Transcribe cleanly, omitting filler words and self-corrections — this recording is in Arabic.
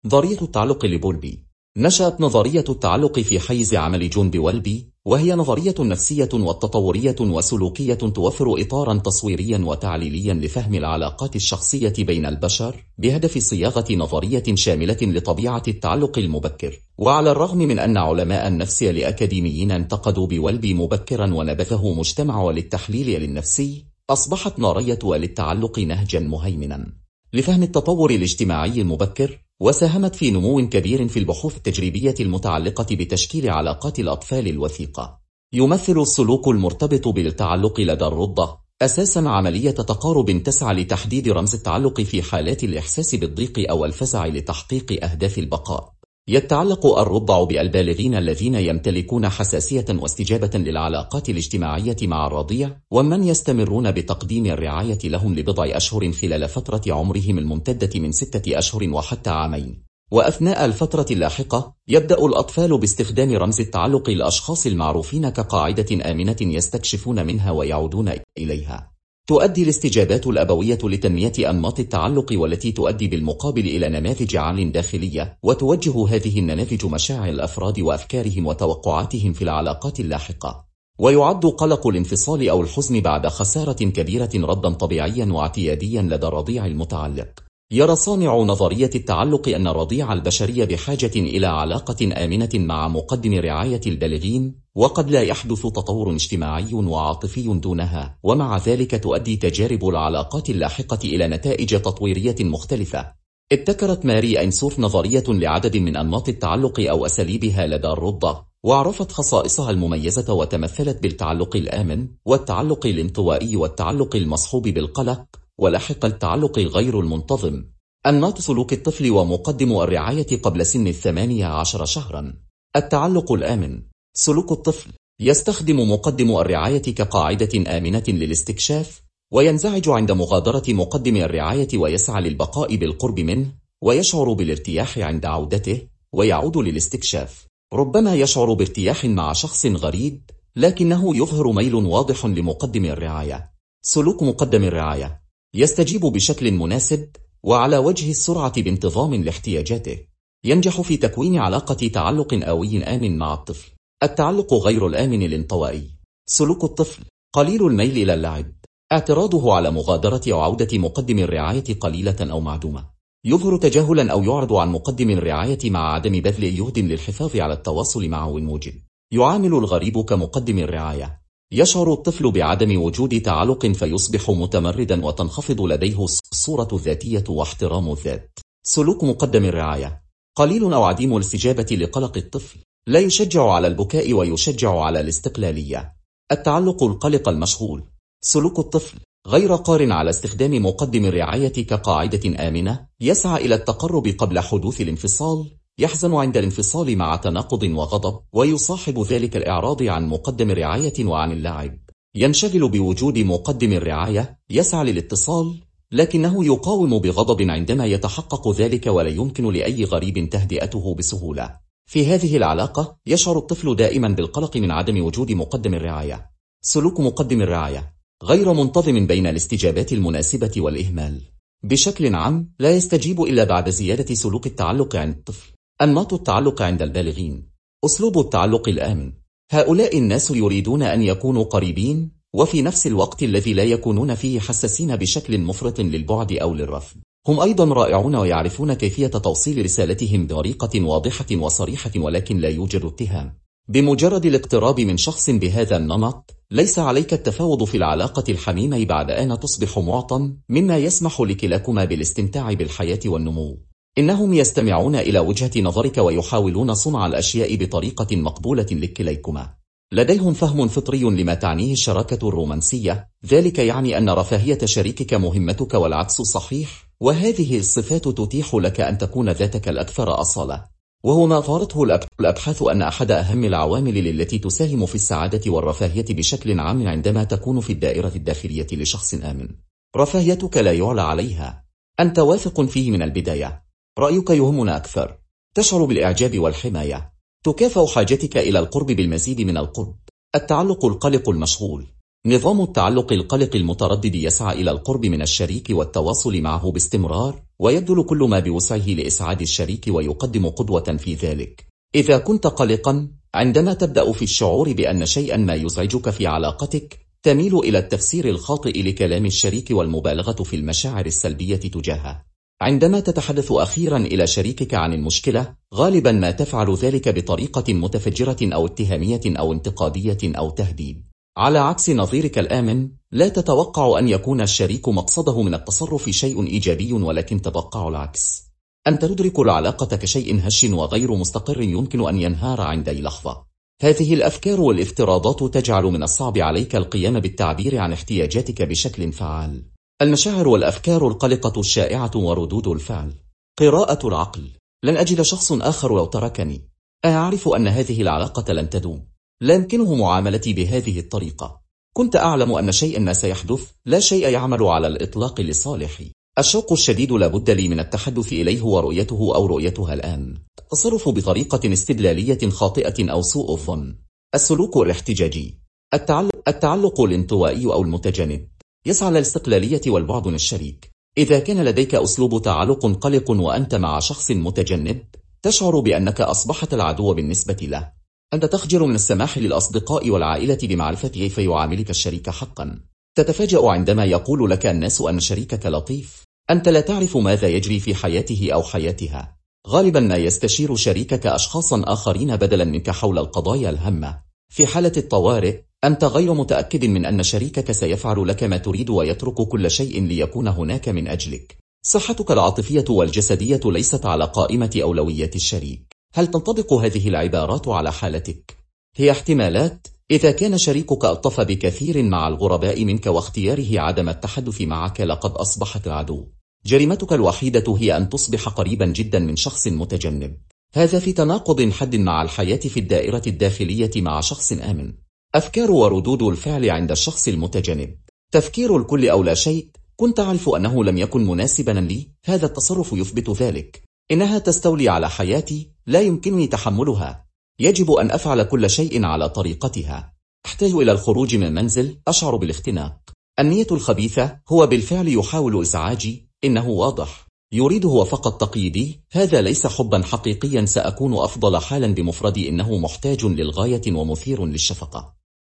نظرية التعلق لبولبي. نشأت نظرية التعلق في حيز عمل جون بولبي، وهي نظرية نفسية وتطورية وسلوكية توفر إطارا تصويريا وتعليليا لفهم العلاقات الشخصية بين البشر بهدف صياغة نظرية شاملة لطبيعة التعلق المبكر. وعلى الرغم من أن علماء النفس الأكاديميين انتقدوا بولبي مبكرا ونبذه مجتمع للتحليل النفسي، أصبحت نظرية للتعلق نهجا مهيمنا لفهم التطور الاجتماعي المبكر، وساهمت في نمو كبير في البحوث التجريبية المتعلقة بتشكيل علاقات الأطفال الوثيقة. يمثل السلوك المرتبط بالتعلق لدى الرضع أساسا عملية تقارب تسعى لتحديد رمز التعلق في حالات الإحساس بالضيق أو الفزع لتحقيق أهداف البقاء. يتعلق الرضع بالبالغين الذين يمتلكون حساسية واستجابة للعلاقات الاجتماعية مع الرضيع، ومن يستمرون بتقديم الرعاية لهم لبضع أشهر خلال فترة عمرهم الممتدة من 6 أشهر وحتى عامين. وأثناء الفترة اللاحقة يبدأ الأطفال باستخدام رمز التعلق للأشخاص المعروفين كقاعدة آمنة يستكشفون منها ويعودون إليها. تؤدي الاستجابات الأبوية لتنمية أنماط التعلق، والتي تؤدي بالمقابل إلى نماذج عقل داخلية، وتوجه هذه النماذج مشاعر الأفراد وأفكارهم وتوقعاتهم في العلاقات اللاحقة. ويعد قلق الانفصال أو الحزن بعد خسارة كبيرة ردا طبيعيا واعتياديا لدى الرضيع المتعلق. يرى صانع نظرية التعلق أن الرضيع البشري بحاجة إلى علاقة آمنة مع مقدم رعاية البالغين، وقد لا يحدث تطور اجتماعي وعاطفي دونها، ومع ذلك تؤدي تجارب العلاقات اللاحقة إلى نتائج تطويرية مختلفة. ابتكرت ماري أينسورف نظرية لعدد من أنماط التعلق أو أساليبها لدى الرضع، وعرفت خصائصها المميزة وتمثلت بالتعلق الآمن والتعلق الانطوائي والتعلق المصحوب بالقلق، ولاحق التعلق غير المنتظم. أنماط سلوك الطفل ومقدم الرعاية قبل سن 18 شهرا. التعلق الآمن. سلوك الطفل يستخدم مقدم الرعاية كقاعدة آمنة للاستكشاف، وينزعج عند مغادرة مقدم الرعاية ويسعى للبقاء بالقرب منه، ويشعر بالارتياح عند عودته ويعود للاستكشاف. ربما يشعر بارتياح مع شخص غريب، لكنه يظهر ميل واضح لمقدم الرعاية. سلوك مقدم الرعاية يستجيب بشكل مناسب وعلى وجه السرعة بانتظام لاحتياجاته. ينجح في تكوين علاقة تعلق آوي آمن مع الطفل. التعلق غير الآمن الانطوائي. سلوك الطفل قليل الميل إلى اللعب. اعتراضه على مغادرة أو عودة مقدم الرعاية قليلة أو معدومة. يظهر تجاهلا أو يعرض عن مقدم الرعاية مع عدم بذل جهد للحفاظ على التواصل معه الموجب. يعامل الغريب كمقدم الرعاية. يشعر الطفل بعدم وجود تعلق فيصبح متمردا وتنخفض لديه الصورة الذاتية واحترام الذات. سلوك مقدم الرعاية قليل أو عديم الاستجابة لقلق الطفل. لا يشجع على البكاء ويشجع على الاستقلالية. التعلق القلق المشغول. سلوك الطفل غير قادر على استخدام مقدم الرعاية كقاعدة آمنة. يسعى إلى التقرب قبل حدوث الانفصال. يحزن عند الانفصال مع تناقض وغضب، ويصاحب ذلك الإعراض عن مقدم الرعاية وعن اللعب. ينشغل بوجود مقدم الرعاية. يسعى للاتصال، لكنه يقاوم بغضب عندما يتحقق ذلك، ولا يمكن لأي غريب تهدئته بسهولة. في هذه العلاقة يشعر الطفل دائما بالقلق من عدم وجود مقدم الرعاية. سلوك مقدم الرعاية غير منتظم بين الاستجابات المناسبة والإهمال. بشكل عام لا يستجيب إلا بعد زيادة سلوك التعلق عند الطفل. أنماط التعلق عند البالغين. أسلوب التعلق الآمن. هؤلاء الناس يريدون أن يكونوا قريبين، وفي نفس الوقت الذي لا يكونون فيه حساسين بشكل مفرط للبعد أو للرفض. هم أيضا رائعون ويعرفون كيفية توصيل رسالتهم بطريقة واضحة وصريحة، ولكن لا يوجد اتهام. بمجرد الاقتراب من شخص بهذا النمط، ليس عليك التفاوض في العلاقة الحميمة بعد أن تصبح معطى، مما يسمح لكلاكما بالاستمتاع بالحياة والنمو. إنهم يستمعون إلى وجهة نظرك ويحاولون صنع الأشياء بطريقة مقبولة لكليكما. لديهم فهم فطري لما تعنيه الشراكة الرومانسية. ذلك يعني أن رفاهية شريكك مهمتك والعكس صحيح، وهذه الصفات تتيح لك أن تكون ذاتك الأكثر أصالة. وهو ما أظهرته الأبحاث أن أحد أهم العوامل التي تساهم في السعادة والرفاهية بشكل عام عندما تكون في الدائرة الداخلية لشخص آمن. رفاهيتك لا يعلى عليها. أنت واثق فيه من البداية. رأيك يهمنا أكثر. تشعر بالإعجاب والحماية. تكافئ حاجتك إلى القرب بالمزيد من القرب. التعلق القلق المشغول. نظام التعلق القلق المتردد يسعى إلى القرب من الشريك والتواصل معه باستمرار، ويبذل كل ما بوسعه لإسعاد الشريك ويقدم قدوة في ذلك. إذا كنت قلقا عندما تبدأ في الشعور بأن شيئا ما يزعجك في علاقتك، تميل إلى التفسير الخاطئ لكلام الشريك والمبالغة في المشاعر السلبية تجاهه. عندما تتحدث أخيرا إلى شريكك عن المشكلة، غالبا ما تفعل ذلك بطريقة متفجرة أو اتهامية أو انتقادية أو تهديد. على عكس نظيرك الآمن، لا تتوقع أن يكون الشريك مقصده من التصرف شيء إيجابي، ولكن تتوقع العكس. أنت تدرك العلاقة كشيء هش وغير مستقر يمكن أن ينهار عند أي لحظة. هذه الأفكار والافتراضات تجعل من الصعب عليك القيام بالتعبير عن احتياجاتك بشكل فعال. المشاعر والأفكار القلقة الشائعة وردود الفعل. قراءة العقل. لن أجد شخص آخر لو تركني. أعرف أن هذه العلاقة لن تدوم. لا يمكنه معاملتي بهذه الطريقة. كنت أعلم أن شيئا ما سيحدث، لا شيء يعمل على الإطلاق لصالحي. الشوق الشديد لابد لي من التحدث إليه ورؤيته أو رؤيتها الآن. التصرف بطريقة استدلالية خاطئة أو سوء الظن. السلوك الاحتجاجي. التعلق الانطوائي أو المتجنب. يسعى للاستقلالية والبعد عن الشريك. إذا كان لديك أسلوب تعلق قلق وأنت مع شخص متجنب، تشعر بأنك أصبحت العدو بالنسبة له. أنت تخجل من السماح للأصدقاء والعائلة بمعرفة كيف يعاملك الشريك حقا. تتفاجأ عندما يقول لك الناس أن شريكك لطيف. أنت لا تعرف ماذا يجري في حياته أو حياتها. غالبا ما يستشير شريكك أشخاصا آخرين بدلا منك حول القضايا الهامة. في حالة الطوارئ، أنت غير متأكد من أن شريكك سيفعل لك ما تريد ويترك كل شيء ليكون هناك من أجلك. صحتك العاطفية والجسدية ليست على قائمة أولويات الشريك. هل تنطبق هذه العبارات على حالتك؟ هي احتمالات. إذا كان شريكك ألطف بكثير مع الغرباء منك واختياره عدم التحدث معك، لقد أصبحت العدو. جريمتك الوحيدة هي أن تصبح قريبا جدا من شخص متجنب. هذا في تناقض حاد مع الحياة في الدائرة الداخلية مع شخص آمن. أفكار وردود الفعل عند الشخص المتجنب. تفكير الكل أو لا شيء. كنت أعرف أنه لم يكن مناسبا لي. هذا التصرف يثبت ذلك. إنها تستولي على حياتي، لا يمكنني تحملها. يجب أن أفعل كل شيء على طريقتها. أحتاج إلى الخروج من المنزل. أشعر بالاختناق. النية الخبيثة. هو بالفعل يحاول إزعاجي. إنه واضح. يريد هو فقط تقييدي. هذا ليس حبا حقيقيا. سأكون أفضل حالا بمفردي. إنه محتاج للغاية ومثير للشفقة.